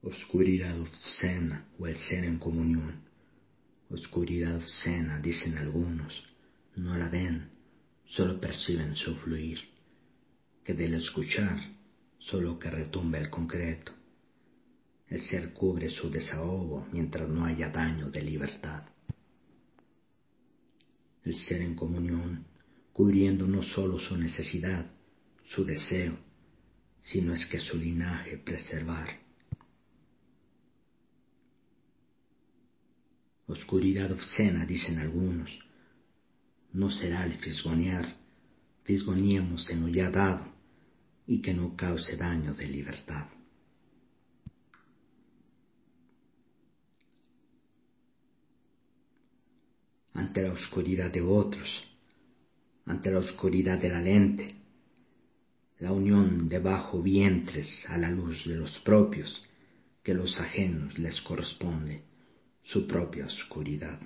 Oscuridad obscena o el ser en comunión. Oscuridad obscena, dicen algunos, no la ven, solo perciben su fluir, que del escuchar solo que retumba el concreto. El ser cubre su desahogo mientras no haya daño de libertad. El ser en comunión, cubriendo no solo su necesidad, su deseo, sino es que su linaje preservar. Oscuridad obscena, dicen algunos, no será el fisgonear, fisgoneemos en lo ya dado, y que no cause daño de libertad. Ante la oscuridad de otros, ante la oscuridad de la lente, la unión de bajo vientres a la luz de los propios, que los ajenos les corresponde su propia oscuridad.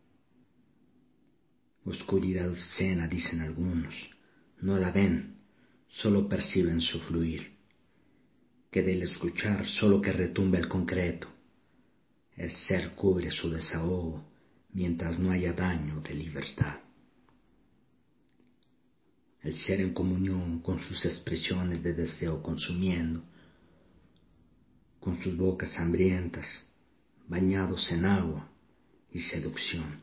Oscuridad obscena, dicen algunos, no la ven, solo perciben su fluir, que del escuchar solo que retumba el concreto, el ser cubre su desahogo mientras no haya daño de libertad. El ser en comunión con sus expresiones de deseo consumiendo, con sus bocas hambrientas, bañados en agua y seducción.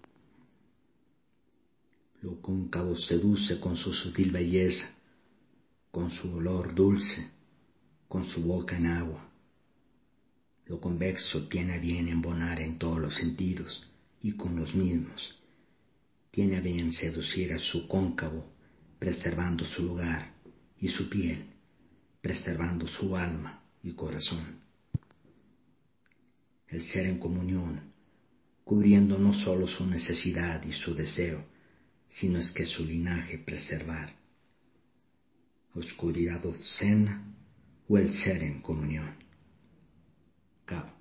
Lo cóncavo seduce con su sutil belleza, con su olor dulce, con su boca en agua. Lo convexo tiene a bien embonar en todos los sentidos y con los mismos. Tiene a bien seducir a su cóncavo, preservando su lugar y su piel, preservando su alma y corazón. El ser en comunión, cubriendo no solo su necesidad y su deseo, sino es que su linaje preservar. Oscuridad obscena o el ser en comunión. Cabo.